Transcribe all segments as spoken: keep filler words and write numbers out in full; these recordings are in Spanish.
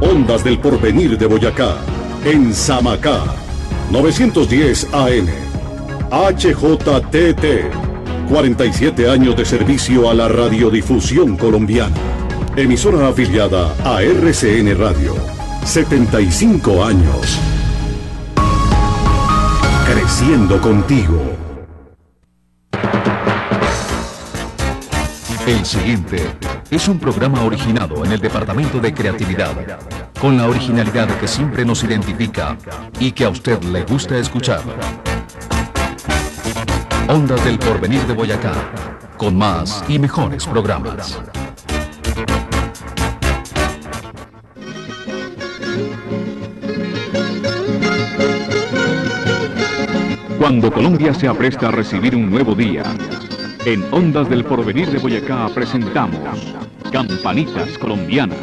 Ondas del Porvenir de Boyacá, en Samacá, novecientos diez A M. H J T T, cuarenta y siete años de servicio a la radiodifusión colombiana. Emisora afiliada a R C N Radio, setenta y cinco años. Creciendo contigo. El siguiente es un programa originado en el Departamento de Creatividad, con la originalidad que siempre nos identifica y que a usted le gusta escuchar. Ondas del Porvenir de Boyacá, con más y mejores programas. Cuando Colombia se apresta a recibir un nuevo día, en Ondas del Porvenir de Boyacá presentamos Campanitas Colombianas.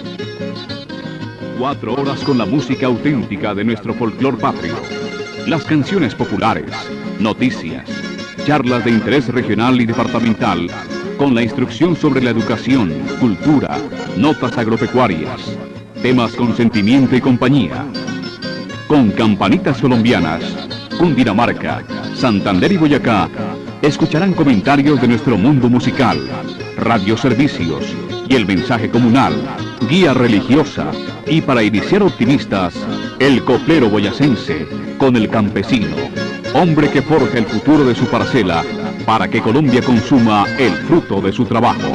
Cuatro horas con la música auténtica de nuestro folclor patrio, las canciones populares, noticias, charlas de interés regional y departamental, con la instrucción sobre la educación, cultura, notas agropecuarias, temas con sentimiento y compañía. Con Campanitas Colombianas, Cundinamarca, Santander y Boyacá, escucharán comentarios de nuestro mundo musical, radioservicios y el mensaje comunal, guía religiosa y, para iniciar optimistas, el coplero boyacense con el campesino, hombre que forja el futuro de su parcela para que Colombia consuma el fruto de su trabajo.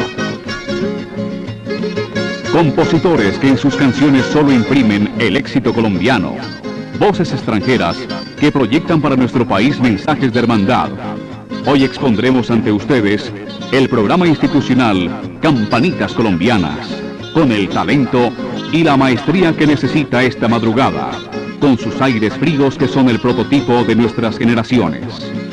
Compositores que en sus canciones solo imprimen el éxito colombiano, voces extranjeras que proyectan para nuestro país mensajes de hermandad. Hoy expondremos ante ustedes el programa institucional Campanitas Colombianas, con el talento y la maestría que necesita esta madrugada, con sus aires fríos que son el prototipo de nuestras generaciones.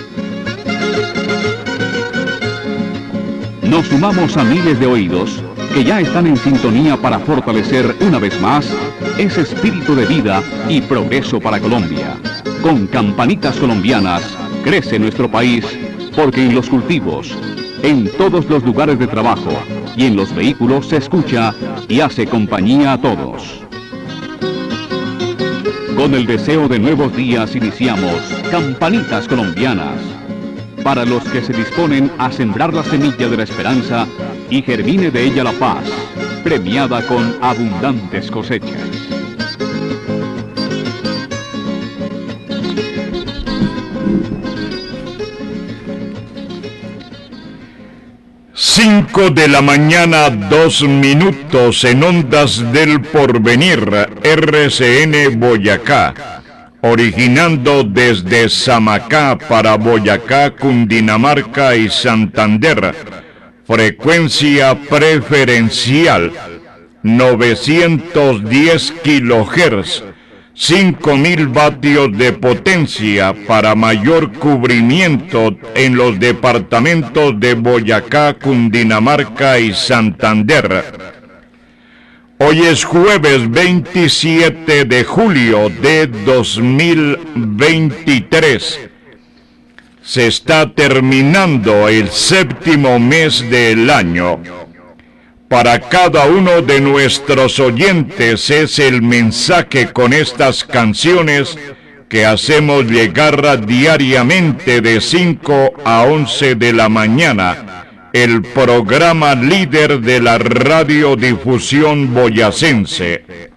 Nos sumamos a miles de oídos que ya están en sintonía para fortalecer una vez más ese espíritu de vida y progreso para Colombia. Con Campanitas Colombianas crece nuestro país, porque en los cultivos, en todos los lugares de trabajo y en los vehículos se escucha y hace compañía a todos. Con el deseo de nuevos días iniciamos Campanitas Colombianas, para los que se disponen a sembrar la semilla de la esperanza y germine de ella la paz, premiada con abundantes cosechas. Cinco de la mañana, dos minutos en Ondas del Porvenir, R C N Boyacá, originando desde Samacá para Boyacá, Cundinamarca y Santander. Frecuencia preferencial novecientos diez kilohertz, cinco mil vatios de potencia para mayor cubrimiento en los departamentos de Boyacá, Cundinamarca y Santander. Hoy es jueves veintisiete de julio de dos mil veintitrés. Se está terminando el séptimo mes del año. Para cada uno de nuestros oyentes es el mensaje con estas canciones que hacemos llegar diariamente de cinco a once de la mañana, el programa líder de la radiodifusión boyacense.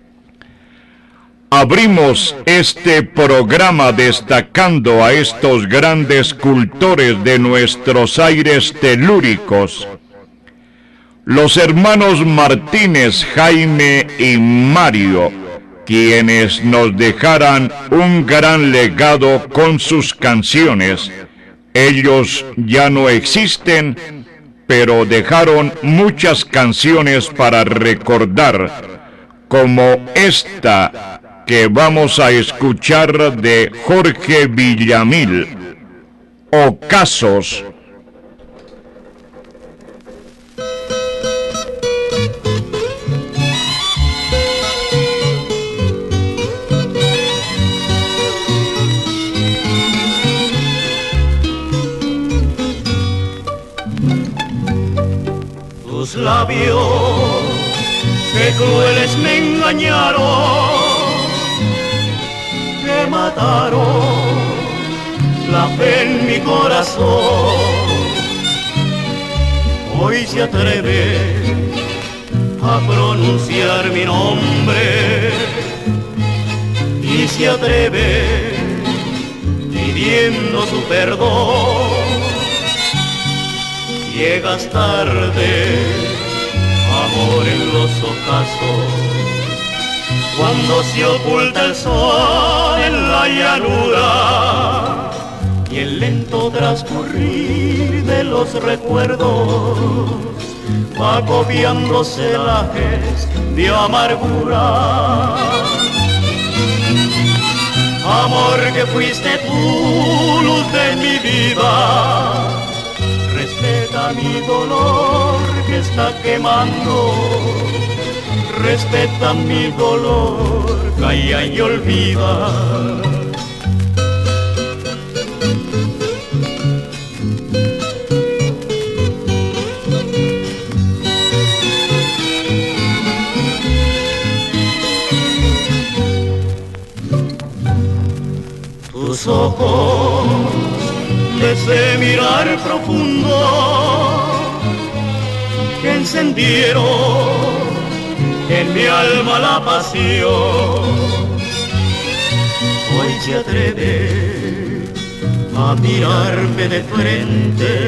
Abrimos este programa destacando a estos grandes cultores de nuestros aires telúricos, los hermanos Martínez, Jaime y Mario, quienes nos dejaran un gran legado con sus canciones. Ellos ya no existen, pero dejaron muchas canciones para recordar, como esta que vamos a escuchar de Jorge Villamil, Ocasos. Tus labios que crueles me engañaron, que mataron la fe en mi corazón. Hoy se atreve a pronunciar mi nombre y se atreve pidiendo su perdón. Llegas tarde, amor en los ocasos, cuando se oculta el sol en la llanura y el lento transcurrir de los recuerdos va copiando celajes de amargura. Amor que fuiste tú, luz de mi vida, respeta mi dolor que está quemando, respeta mi dolor, calla y olvida. Tus ojos de ese mirar profundo que encendieron en mi alma la pasión, hoy se atreve a mirarme de frente,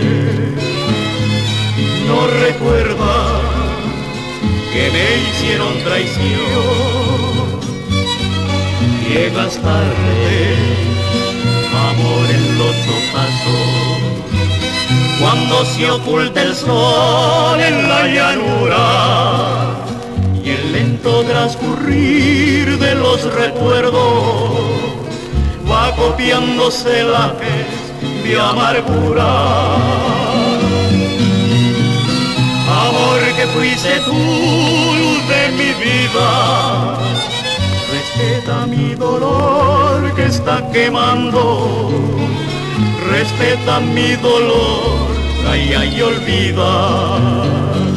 no recuerda que me hicieron traición. Llegas tarde, amor en los ocasos, cuando se oculta el sol en la llanura y el lento transcurrir de los recuerdos va copiando celajes de amargura. Amor que fuiste tú, luz de mi vida, respeta mi dolor que está quemando, respeta mi dolor, calla y olvida.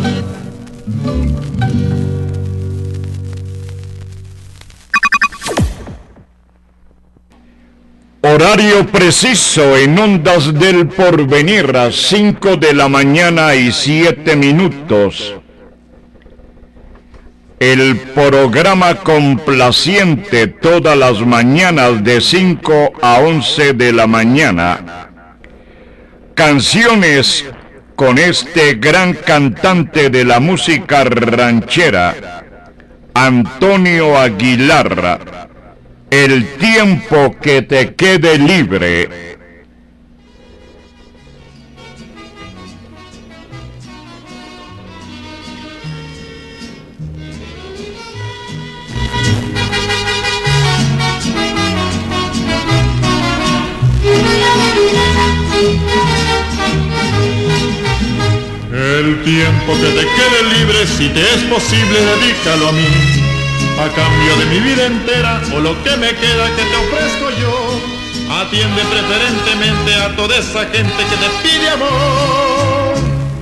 Horario preciso en Ondas del Porvenir, a cinco de la mañana y siete minutos. El programa complaciente todas las mañanas de cinco a once de la mañana. Canciones con este gran cantante de la música ranchera, Antonio Aguilar. El tiempo que te quede libre. El tiempo que te quede libre, si te es posible, dedícalo a mí, a cambio de mi vida entera, o lo que me queda que te ofrezco yo. Atiende preferentemente a toda esa gente que te pide amor.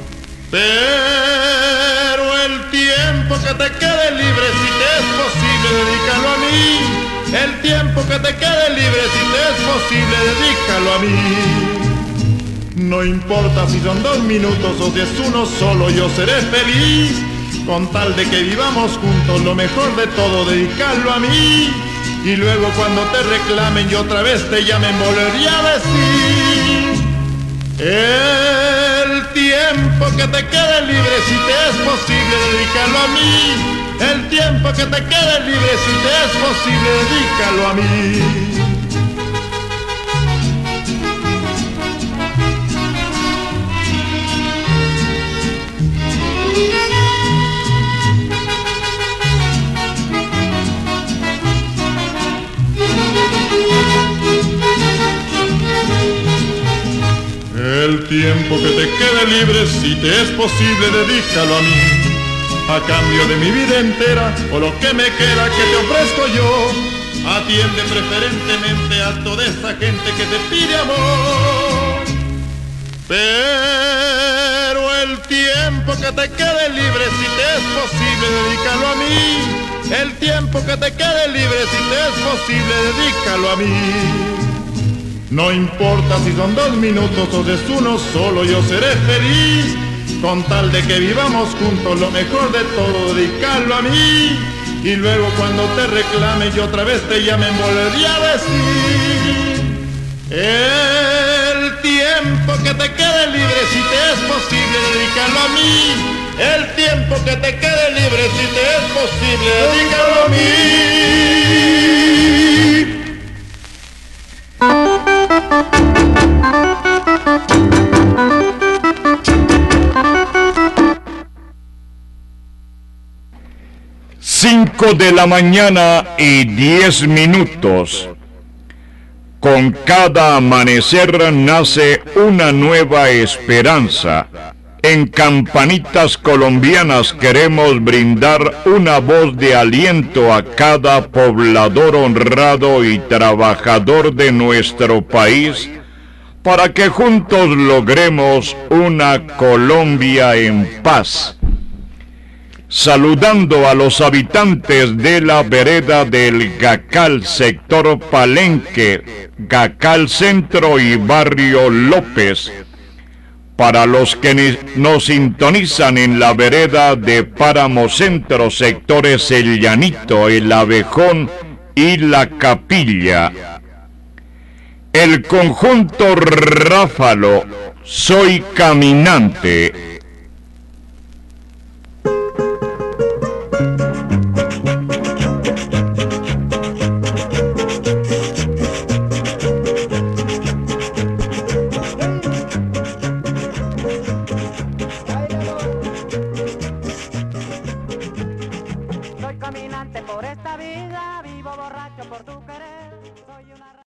Pero el tiempo que te quede libre, si te es posible, dedícalo a mí. El tiempo que te quede libre, si te es posible, dedícalo a mí. No importa si son dos minutos o si es uno solo, yo seré feliz, con tal de que vivamos juntos. Lo mejor de todo, dedicarlo a mí, y luego cuando te reclamen y otra vez te llamen, volvería a decir: el tiempo que te quede libre, si te es posible, dedícalo a mí. El tiempo que te quede libre, si te es posible, dedícalo a mí. El tiempo que te quede libre, si te es posible, dedícalo a mí, a cambio de mi vida entera, o lo que me queda que te ofrezco yo. Atiende preferentemente a toda esa gente que te pide amor. Pero el tiempo tiempo que te quede libre, si te es posible, dedícalo a mí. El tiempo que te quede libre, si te es posible, dedícalo a mí. No importa si son dos minutos o es uno solo, yo seré feliz. Con tal de que vivamos juntos, lo mejor de todo, dedícalo a mí. Y luego cuando te reclame y otra vez te llamen, volvería a decir: el tiempo que te quede libre, si te es posible, dedícalo a mí. El tiempo que te quede libre, si te es posible, dedícalo a Cinco de la mañana y diez minutos. Con cada amanecer nace una nueva esperanza. En Campanitas Colombianas queremos brindar una voz de aliento a cada poblador honrado y trabajador de nuestro país, para que juntos logremos una Colombia en paz. Saludando a los habitantes de la vereda del Gacal, sector Palenque, Gacal Centro y Barrio López. Para los que nos sintonizan en la vereda de Páramo Centro, sectores El Llanito, El Abejón y La Capilla. El conjunto Ráfalo, Soy Caminante. Soy caminante por esta vida, vivo borracho por tu querer. Soy una...